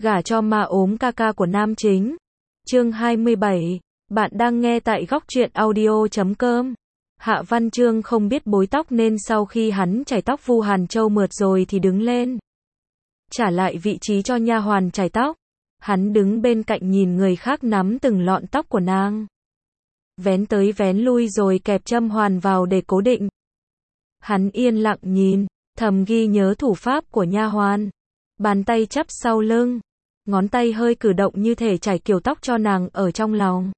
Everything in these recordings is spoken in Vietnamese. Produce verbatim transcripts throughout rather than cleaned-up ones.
Gả cho ma ốm ca ca của nam chính. Chương hai mươi bảy. Bạn đang nghe tại góc truyện audio chấm com. Hạ Văn Chương không biết bối tóc nên sau khi hắn chải tóc Vu Hàn Châu mượt rồi thì đứng lên, trả lại vị trí cho nha hoàn chải tóc. Hắn đứng bên cạnh nhìn người khác nắm từng lọn tóc của nàng, vén tới vén lui rồi kẹp châm hoàn vào để cố định. Hắn yên lặng nhìn, thầm ghi nhớ thủ pháp của nha hoàn. Bàn tay chắp sau lưng, ngón tay hơi cử động như thể chải kiểu tóc cho nàng ở trong lòng.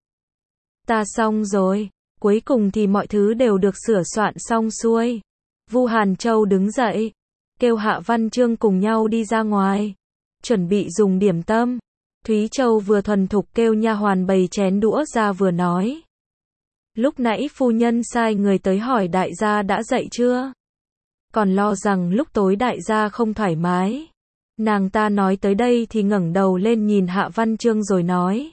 Ta xong rồi. Cuối cùng thì mọi thứ đều được sửa soạn xong xuôi. Vu Hàn Châu đứng dậy, kêu Hạ Văn Chương cùng nhau đi ra ngoài, chuẩn bị dùng điểm tâm. Thúy Châu vừa thuần thục kêu nha hoàn bày chén đũa ra vừa nói. Lúc nãy phu nhân sai người tới hỏi đại gia đã dậy chưa? Còn lo rằng lúc tối đại gia không thoải mái. Nàng ta nói tới đây thì ngẩng đầu lên nhìn Hạ Văn Chương rồi nói.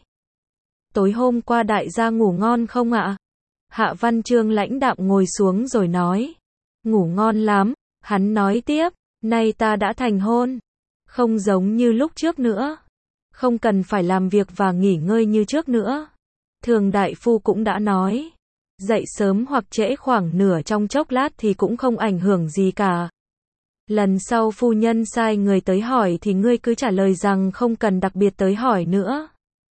Tối hôm qua đại gia ngủ ngon không ạ? Hạ Văn Chương lãnh đạm ngồi xuống rồi nói. Ngủ ngon lắm. Hắn nói tiếp, nay ta đã thành hôn. Không giống như lúc trước nữa. Không cần phải làm việc và nghỉ ngơi như trước nữa. Thường đại phu cũng đã nói. Dậy sớm hoặc trễ khoảng nửa trong chốc lát thì cũng không ảnh hưởng gì cả. Lần sau phu nhân sai người tới hỏi thì ngươi cứ trả lời rằng không cần đặc biệt tới hỏi nữa.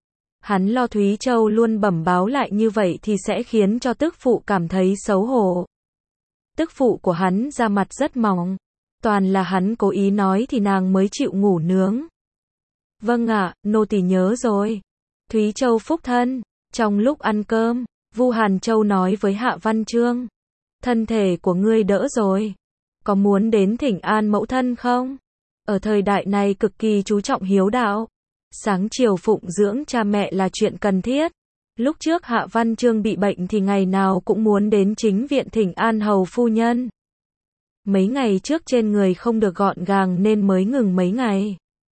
Hắn lo Thúy Châu luôn bẩm báo lại như vậy thì sẽ khiến cho tức phụ cảm thấy xấu hổ. Tức phụ của hắn da mặt rất mỏng. Toàn là hắn cố ý nói thì nàng mới chịu ngủ nướng. Vâng ạ, nô tỳ nhớ rồi. Thúy Châu phúc thân. Trong lúc ăn cơm, Vu Hàn Châu nói với Hạ Văn Chương. Thân thể của ngươi đỡ rồi. Có muốn đến thỉnh an mẫu thân không? Ở thời đại này cực kỳ chú trọng hiếu đạo. Sáng chiều phụng dưỡng cha mẹ là chuyện cần thiết. Lúc trước Hạ Văn Chương bị bệnh thì ngày nào cũng muốn đến chính viện thỉnh an hầu phu nhân. Mấy ngày trước trên người không được gọn gàng nên mới ngừng mấy ngày.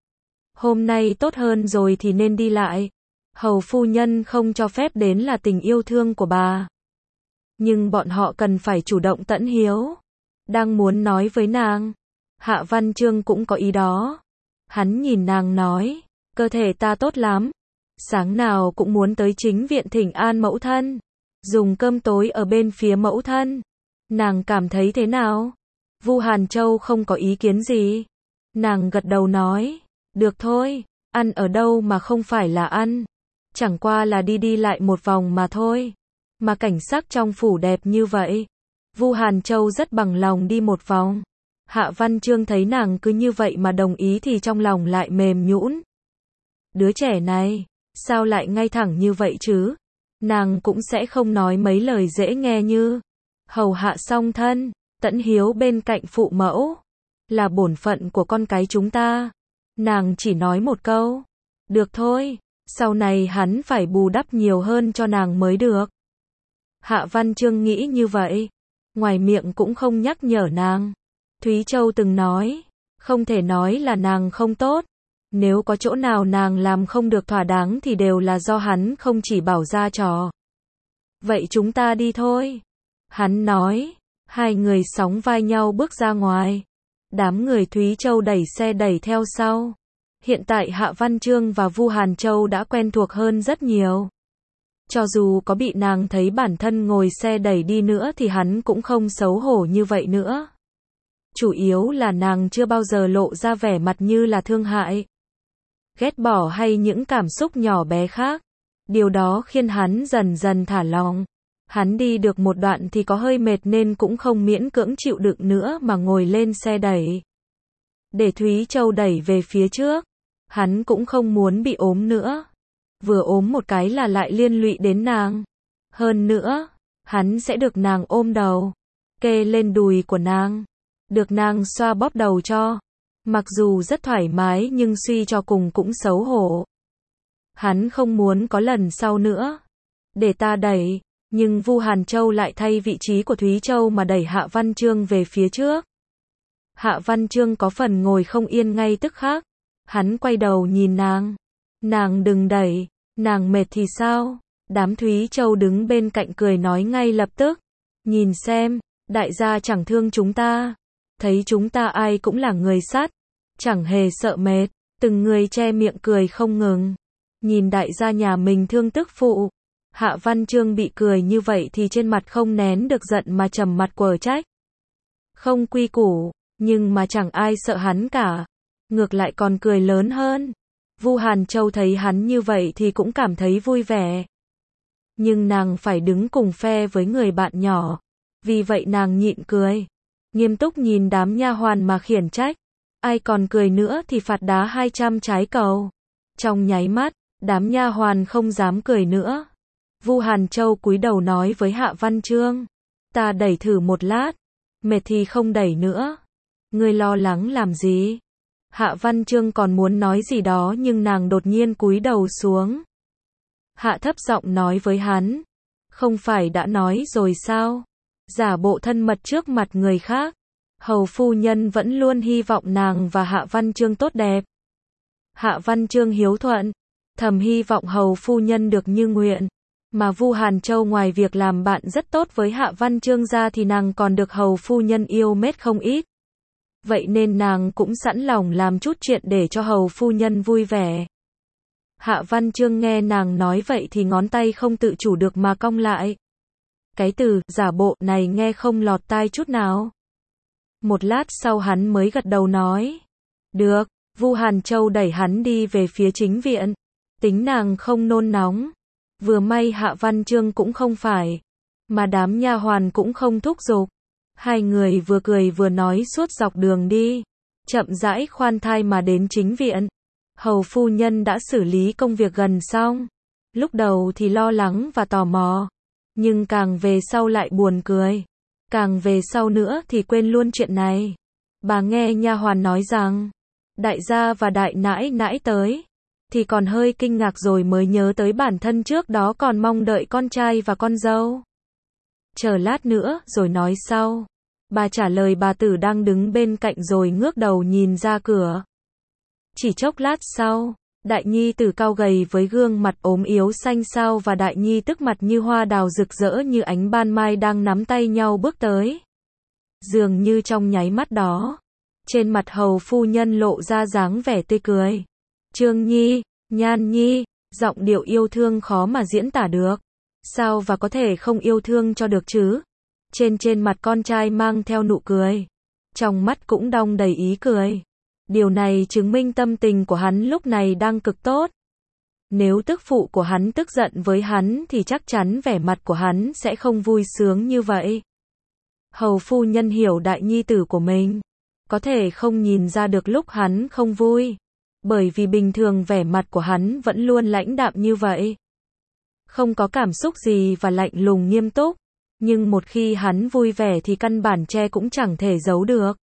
Hôm nay tốt hơn rồi thì nên đi lại. Hầu phu nhân không cho phép đến là tình yêu thương của bà. Nhưng bọn họ cần phải chủ động tận hiếu. Đang muốn nói với nàng. Hạ Văn Chương cũng có ý đó. Hắn nhìn nàng nói. Cơ thể ta tốt lắm. Sáng nào cũng muốn tới chính viện thỉnh an mẫu thân. Dùng cơm tối ở bên phía mẫu thân. Nàng cảm thấy thế nào? Vu Hàn Châu không có ý kiến gì. Nàng gật đầu nói. Được thôi. Ăn ở đâu mà không phải là ăn. Chẳng qua là đi đi lại một vòng mà thôi. Mà cảnh sắc trong phủ đẹp như vậy. Vu Hàn Châu rất bằng lòng đi một vòng. Hạ Văn Chương thấy nàng cứ như vậy mà đồng ý thì trong lòng lại mềm nhũn. Đứa trẻ này, sao lại ngay thẳng như vậy chứ? Nàng cũng sẽ không nói mấy lời dễ nghe như hầu hạ song thân, tận hiếu bên cạnh phụ mẫu, là bổn phận của con cái chúng ta. Nàng chỉ nói một câu, được thôi, sau này hắn phải bù đắp nhiều hơn cho nàng mới được. Hạ Văn Chương nghĩ như vậy, ngoài miệng cũng không nhắc nhở nàng. Thúy Châu từng nói, không thể nói là nàng không tốt. Nếu có chỗ nào nàng làm không được thỏa đáng thì đều là do hắn không chỉ bảo ra trò. Vậy chúng ta đi thôi. Hắn nói, hai người sóng vai nhau bước ra ngoài. Đám người Thúy Châu đẩy xe đẩy theo sau. Hiện tại Hạ Văn Chương và Vu Hàn Châu đã quen thuộc hơn rất nhiều. Cho dù có bị nàng thấy bản thân ngồi xe đẩy đi nữa thì hắn cũng không xấu hổ như vậy nữa. Chủ yếu là nàng chưa bao giờ lộ ra vẻ mặt như là thương hại, ghét bỏ hay những cảm xúc nhỏ bé khác. Điều đó khiến hắn dần dần thả lỏng. Hắn đi được một đoạn thì có hơi mệt nên cũng không miễn cưỡng chịu đựng nữa mà ngồi lên xe đẩy. Để Thúy Châu đẩy về phía trước. Hắn cũng không muốn bị ốm nữa. Vừa ốm một cái là lại liên lụy đến nàng. Hơn nữa, hắn sẽ được nàng ôm đầu, kê lên đùi của nàng, được nàng xoa bóp đầu cho. Mặc dù rất thoải mái nhưng suy cho cùng cũng xấu hổ. Hắn không muốn có lần sau nữa. Để ta đẩy, nhưng Vu Hàn Châu lại thay vị trí của Thúy Châu mà đẩy Hạ Văn Chương về phía trước. Hạ Văn Chương có phần ngồi không yên ngay tức khắc. Hắn quay đầu nhìn nàng. Nàng đừng đẩy, nàng mệt thì sao? Đám Thúy Châu đứng bên cạnh cười nói ngay lập tức. Nhìn xem, đại gia chẳng thương chúng ta. Thấy chúng ta ai cũng là người sắt. Chẳng hề sợ mệt. Từng người che miệng cười không ngừng. Nhìn đại gia nhà mình thương tức phụ. Hạ Văn Chương bị cười như vậy thì trên mặt không nén được giận mà trầm mặt quở trách. Không quy củ, nhưng mà chẳng ai sợ hắn cả. Ngược lại còn cười lớn hơn. Vu Hàn Châu thấy hắn như vậy thì cũng cảm thấy vui vẻ. Nhưng nàng phải đứng cùng phe với người bạn nhỏ. Vì vậy nàng nhịn cười. Nghiêm túc nhìn đám nha hoàn mà khiển trách. Ai còn cười nữa thì phạt đá hai trăm trái cầu. Trong nháy mắt, đám nha hoàn không dám cười nữa. Vu Hàn Châu cúi đầu nói với Hạ Văn Chương. Ta đẩy thử một lát. Mệt thì không đẩy nữa. Ngươi lo lắng làm gì? Hạ Văn Chương còn muốn nói gì đó nhưng nàng đột nhiên cúi đầu xuống. Hạ thấp giọng nói với hắn. Không phải đã nói rồi sao? Giả bộ thân mật trước mặt người khác. Hầu phu nhân vẫn luôn hy vọng nàng và Hạ Văn Chương tốt đẹp. Hạ Văn Chương hiếu thuận. Thầm hy vọng hầu phu nhân được như nguyện. Mà Vu Hàn Châu ngoài việc làm bạn rất tốt với Hạ Văn Chương ra thì nàng còn được hầu phu nhân yêu mến không ít. Vậy nên nàng cũng sẵn lòng làm chút chuyện để cho hầu phu nhân vui vẻ. Hạ Văn Chương nghe nàng nói vậy thì ngón tay không tự chủ được mà cong lại. Cái từ giả bộ này nghe không lọt tai chút nào. Một lát sau hắn mới gật đầu nói. Được, Vu Hàn Châu đẩy hắn đi về phía chính viện. Tính nàng không nôn nóng. Vừa may Hạ Văn Chương cũng không phải. Mà đám nha hoàn cũng không thúc giục. Hai người vừa cười vừa nói suốt dọc đường đi. Chậm rãi khoan thai mà đến chính viện. Hầu phu nhân đã xử lý công việc gần xong. Lúc đầu thì lo lắng và tò mò. Nhưng càng về sau lại buồn cười. Càng về sau nữa thì quên luôn chuyện này. Bà nghe nha hoàn nói rằng. Đại gia và đại nãi nãi tới. Thì còn hơi kinh ngạc rồi mới nhớ tới bản thân trước đó còn mong đợi con trai và con dâu. Chờ lát nữa rồi nói sau. Bà trả lời bà tử đang đứng bên cạnh rồi ngước đầu nhìn ra cửa. Chỉ chốc lát sau, đại nhi tử cao gầy với gương mặt ốm yếu xanh xao và đại nhi tức mặt như hoa đào rực rỡ như ánh ban mai đang nắm tay nhau bước tới. Dường như trong nháy mắt đó, trên mặt hầu phu nhân lộ ra dáng vẻ tươi cười. Trương Nhi, Nhan Nhi, giọng điệu yêu thương khó mà diễn tả được. Sao và có thể không yêu thương cho được chứ? Trên trên mặt con trai mang theo nụ cười. Trong mắt cũng đong đầy ý cười. Điều này chứng minh tâm tình của hắn lúc này đang cực tốt. Nếu tức phụ của hắn tức giận với hắn thì chắc chắn vẻ mặt của hắn sẽ không vui sướng như vậy. Hầu phu nhân hiểu đại nhi tử của mình. Có thể không nhìn ra được lúc hắn không vui. Bởi vì bình thường vẻ mặt của hắn vẫn luôn lãnh đạm như vậy. Không có cảm xúc gì và lạnh lùng nghiêm túc. Nhưng một khi hắn vui vẻ thì căn bản che cũng chẳng thể giấu được.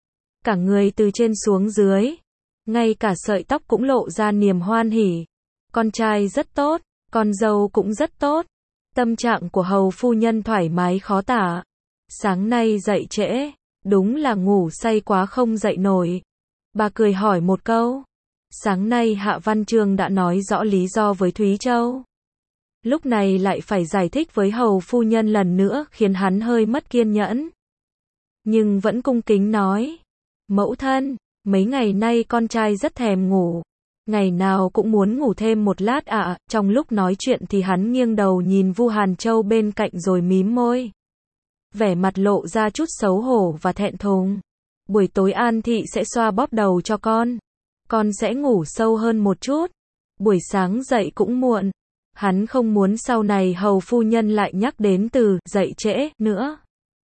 Cả người từ trên xuống dưới. Ngay cả sợi tóc cũng lộ ra niềm hoan hỉ. Con trai rất tốt, con dâu cũng rất tốt. Tâm trạng của hầu phu nhân thoải mái khó tả. Sáng nay dậy trễ, đúng là ngủ say quá không dậy nổi. Bà cười hỏi một câu. Sáng nay Hạ Văn Chương đã nói rõ lý do với Thúy Châu. Lúc này lại phải giải thích với hầu phu nhân lần nữa khiến hắn hơi mất kiên nhẫn. Nhưng vẫn cung kính nói. Mẫu thân, mấy ngày nay con trai rất thèm ngủ. Ngày nào cũng muốn ngủ thêm một lát ạ. À. Trong lúc nói chuyện thì hắn nghiêng đầu nhìn Vu Hàn Châu bên cạnh rồi mím môi. Vẻ mặt lộ ra chút xấu hổ và thẹn thùng. Buổi tối An Thị sẽ xoa bóp đầu cho con. Con sẽ ngủ sâu hơn một chút. Buổi sáng dậy cũng muộn. Hắn không muốn sau này hầu phu nhân lại nhắc đến từ dậy trễ nữa.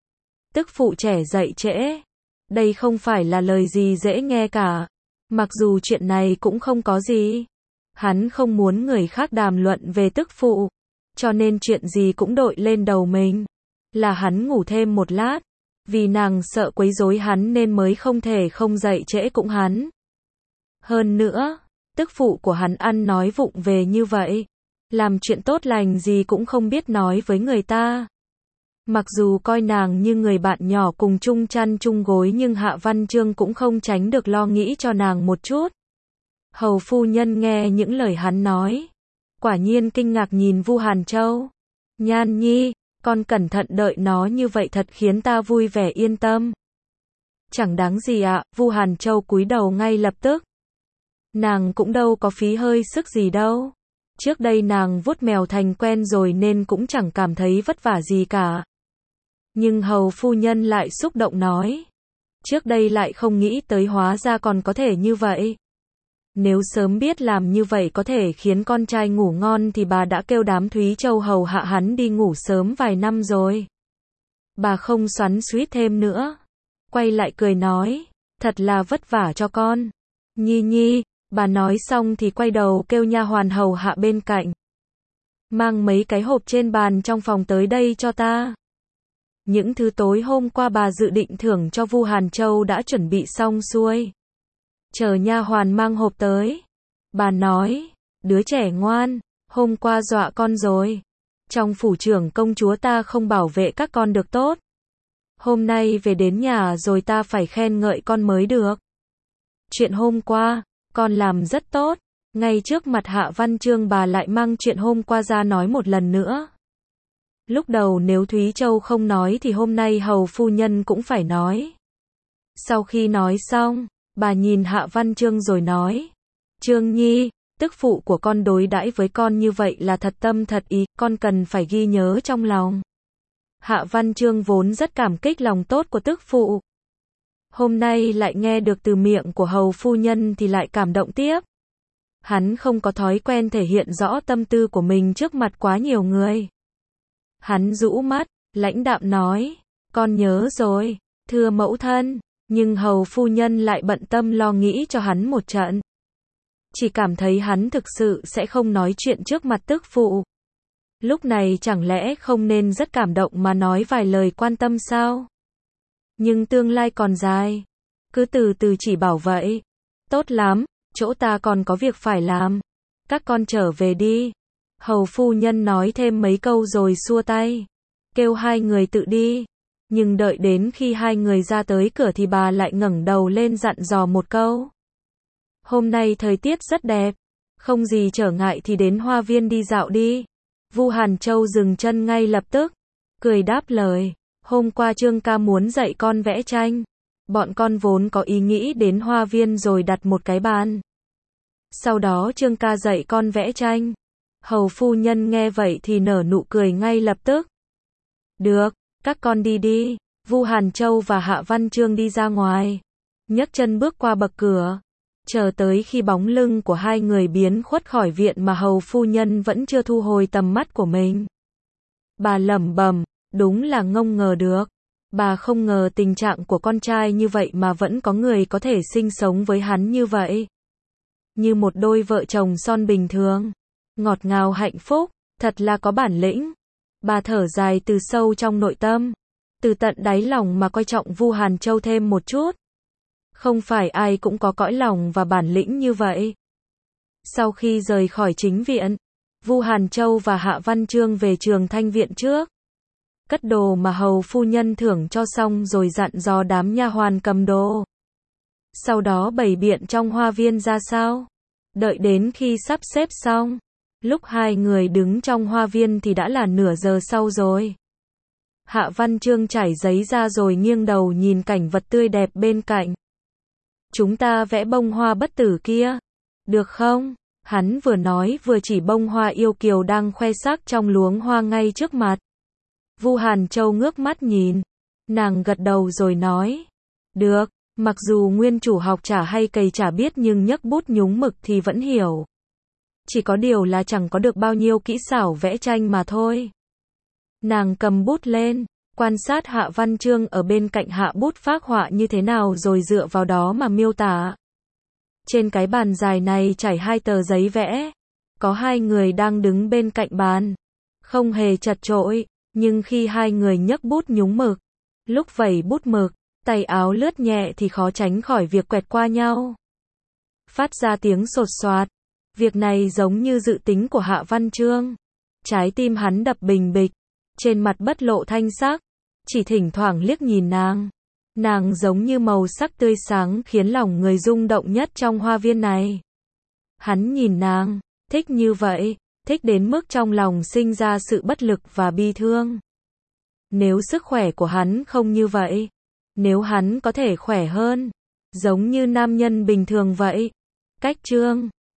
Tức phụ trẻ dậy trễ. Đây không phải là lời gì dễ nghe cả. Mặc dù chuyện này cũng không có gì. Hắn không muốn người khác đàm luận về tức phụ. Cho nên chuyện gì cũng đội lên đầu mình. Là hắn ngủ thêm một lát. Vì nàng sợ quấy rối hắn nên mới không thể không dậy trễ cũng hắn. Hơn nữa, tức phụ của hắn ăn nói vụng về như vậy. Làm chuyện tốt lành gì cũng không biết nói với người ta. Mặc dù coi nàng như người bạn nhỏ cùng chung chăn chung gối nhưng Hạ Văn Chương cũng không tránh được lo nghĩ cho nàng một chút. Hầu phu nhân nghe những lời hắn nói. Quả nhiên kinh ngạc nhìn Vu Hàn Châu. Nhan Nhi, con cẩn thận đợi nó như vậy thật khiến ta vui vẻ yên tâm. Chẳng đáng gì ạ, Vu Hàn Châu cúi đầu ngay lập tức. Nàng cũng đâu có phí hơi sức gì đâu. Trước đây nàng vuốt mèo thành quen rồi nên cũng chẳng cảm thấy vất vả gì cả. Nhưng hầu phu nhân lại xúc động nói. Trước đây lại không nghĩ tới hóa ra còn có thể như vậy. Nếu sớm biết làm như vậy có thể khiến con trai ngủ ngon thì bà đã kêu đám Thúy Châu hầu hạ hắn đi ngủ sớm vài năm rồi. Bà không xoắn xuýt thêm nữa. Quay lại cười nói, thật là vất vả cho con. Nhi nhi, bà nói xong thì quay đầu kêu nha hoàn hầu hạ bên cạnh. Mang mấy cái hộp trên bàn trong phòng tới đây cho ta. Những thứ tối hôm qua bà dự định thưởng cho Vu Hàn Châu đã chuẩn bị xong xuôi. Chờ nha hoàn mang hộp tới. Bà nói, đứa trẻ ngoan, hôm qua dọa con rồi. Trong phủ trưởng công chúa ta không bảo vệ các con được tốt. Hôm nay về đến nhà rồi ta phải khen ngợi con mới được. Chuyện hôm qua, con làm rất tốt. Ngay trước mặt Hạ Văn Chương bà lại mang chuyện hôm qua ra nói một lần nữa. Lúc đầu nếu Thúy Châu không nói thì hôm nay hầu phu nhân cũng phải nói. Sau khi nói xong, bà nhìn Hạ Văn Chương rồi nói. Chương Nhi, tức phụ của con đối đãi với con như vậy là thật tâm thật ý, con cần phải ghi nhớ trong lòng. Hạ Văn Chương vốn rất cảm kích lòng tốt của tức phụ. Hôm nay lại nghe được từ miệng của hầu phu nhân thì lại cảm động tiếp. Hắn không có thói quen thể hiện rõ tâm tư của mình trước mặt quá nhiều người. Hắn rũ mắt, lãnh đạm nói, con nhớ rồi, thưa mẫu thân, nhưng hầu phu nhân lại bận tâm lo nghĩ cho hắn một trận. Chỉ cảm thấy hắn thực sự sẽ không nói chuyện trước mặt tức phụ. Lúc này chẳng lẽ không nên rất cảm động mà nói vài lời quan tâm sao? Nhưng tương lai còn dài. Cứ từ từ chỉ bảo vậy. Tốt lắm, chỗ ta còn có việc phải làm. Các con trở về đi. Hầu phu nhân nói thêm mấy câu rồi xua tay. Kêu hai người tự đi. Nhưng đợi đến khi hai người ra tới cửa thì bà lại ngẩng đầu lên dặn dò một câu. Hôm nay thời tiết rất đẹp. Không gì trở ngại thì đến hoa viên đi dạo đi. Vu Hàn Châu dừng chân ngay lập tức. Cười đáp lời. Hôm qua Trương ca muốn dạy con vẽ tranh. Bọn con vốn có ý nghĩ đến hoa viên rồi đặt một cái bàn. Sau đó Trương ca dạy con vẽ tranh. Hầu phu nhân nghe vậy thì nở nụ cười ngay lập tức. Được, các con đi đi. Vu Hàn Châu và Hạ Văn Chương đi ra ngoài. Nhấc chân bước qua bậc cửa. Chờ tới khi bóng lưng của hai người biến khuất khỏi viện mà hầu phu nhân vẫn chưa thu hồi tầm mắt của mình. Bà lẩm bẩm, đúng là ngông ngờ được. Bà không ngờ tình trạng của con trai như vậy mà vẫn có người có thể sinh sống với hắn như vậy. Như một đôi vợ chồng son bình thường. Ngọt ngào hạnh phúc, thật là có bản lĩnh. Bà thở dài từ sâu trong nội tâm. Từ tận đáy lòng mà coi trọng Vu Hàn Châu thêm một chút. Không phải ai cũng có cõi lòng và bản lĩnh như vậy. Sau khi rời khỏi chính viện, Vu Hàn Châu và Hạ Văn Chương về Trường Thanh viện trước. Cất đồ mà hầu phu nhân thưởng cho xong rồi dặn dò đám nha hoàn cầm đồ. Sau đó bày biện trong hoa viên ra sao. Đợi đến khi sắp xếp xong. Lúc hai người đứng trong hoa viên thì đã là nửa giờ sau rồi. Hạ Văn Chương trải giấy ra rồi nghiêng đầu nhìn cảnh vật tươi đẹp bên cạnh. Chúng ta vẽ bông hoa bất tử kia. Được không? Hắn vừa nói vừa chỉ bông hoa yêu kiều đang khoe sắc trong luống hoa ngay trước mặt. Vu Hàn Châu ngước mắt nhìn. Nàng gật đầu rồi nói. Được, mặc dù nguyên chủ học chả hay cày chả biết nhưng nhấc bút nhúng mực thì vẫn hiểu. Chỉ có điều là chẳng có được bao nhiêu kỹ xảo vẽ tranh mà thôi. Nàng cầm bút lên, quan sát Hạ Văn Chương ở bên cạnh hạ bút phác họa như thế nào rồi dựa vào đó mà miêu tả. Trên cái bàn dài này trải hai tờ giấy vẽ. Có hai người đang đứng bên cạnh bàn. Không hề chật chội, nhưng khi hai người nhấc bút nhúng mực, lúc vẩy bút mực, tay áo lướt nhẹ thì khó tránh khỏi việc quẹt qua nhau. Phát ra tiếng sột soạt. Việc này giống như dự tính của Hạ Văn Chương. Trái tim hắn đập bình bịch. Trên mặt bất lộ thanh sắc. Chỉ thỉnh thoảng liếc nhìn nàng. Nàng giống như màu sắc tươi sáng khiến lòng người rung động nhất trong hoa viên này. Hắn nhìn nàng, thích như vậy, thích đến mức trong lòng sinh ra sự bất lực và bi thương. Nếu sức khỏe của hắn không như vậy, nếu hắn có thể khỏe hơn, giống như nam nhân bình thường vậy, Cách chương